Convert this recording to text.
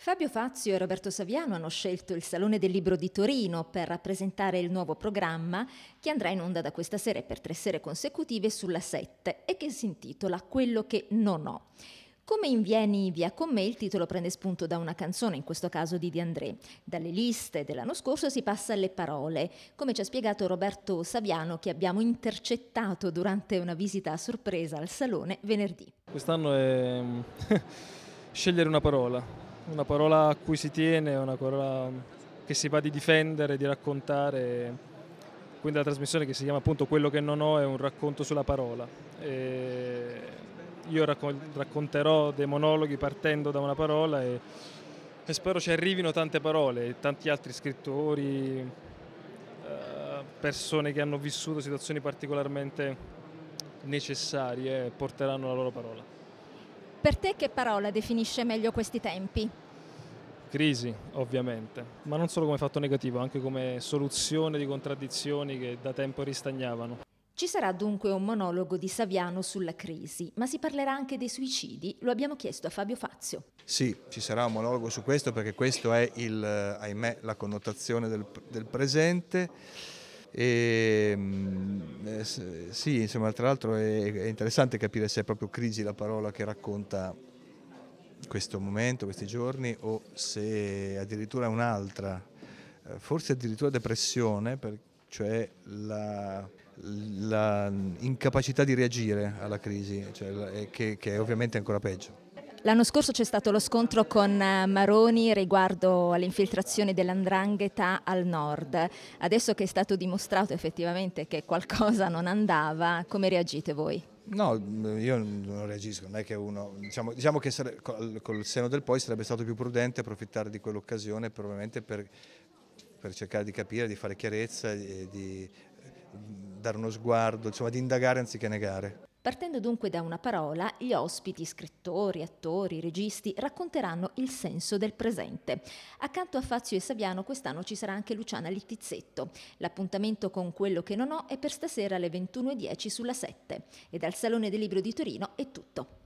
Fabio Fazio e Roberto Saviano hanno scelto il Salone del Libro di Torino per rappresentare il nuovo programma che andrà in onda da questa sera e per 3 sere consecutive sulla 7 e che si intitola Quello che non ho. Come in Vieni via con me, il titolo prende spunto da una canzone, in questo caso di André. Dalle liste dell'anno scorso si passa alle parole, come ci ha spiegato Roberto Saviano, che abbiamo intercettato durante una visita a sorpresa al Salone venerdì. Quest'anno è scegliere una parola a cui si tiene, una parola che si va di difendere, di raccontare. Quindi la trasmissione, che si chiama appunto Quello che non ho, è un racconto sulla parola. Io racconterò dei monologhi partendo da una parola e spero ci arrivino tante parole, tanti altri scrittori, persone che hanno vissuto situazioni particolarmente necessarie porteranno la loro parola. Per te che parola definisce meglio questi tempi? Crisi, ovviamente, ma non solo come fatto negativo, anche come soluzione di contraddizioni che da tempo ristagnavano. Ci sarà dunque un monologo di Saviano sulla crisi, ma si parlerà anche dei suicidi? Lo abbiamo chiesto a Fabio Fazio. Sì, ci sarà un monologo su questo perché questo è ahimè, la connotazione del presente. Sì, insomma, tra l'altro è interessante capire se è proprio crisi la parola che racconta questo momento, questi giorni, o se addirittura è un'altra, forse addirittura depressione, cioè la incapacità di reagire alla crisi, cioè, che è ovviamente ancora peggio. L'anno scorso c'è stato lo scontro con Maroni riguardo alle infiltrazioni dell''ndrangheta al nord. Adesso che è stato dimostrato effettivamente che qualcosa non andava, come reagite voi? No, io non reagisco, non è che uno, diciamo che col senno del poi sarebbe stato più prudente approfittare di quell'occasione probabilmente per cercare di capire, di fare chiarezza, di dare uno sguardo, insomma di indagare anziché negare. Partendo dunque da una parola, gli ospiti, scrittori, attori, registi, racconteranno il senso del presente. Accanto a Fazio e Saviano quest'anno ci sarà anche Luciana Littizzetto. L'appuntamento con Quello che non ho è per stasera alle 21:10 sulla 7. E dal Salone del Libro di Torino è tutto.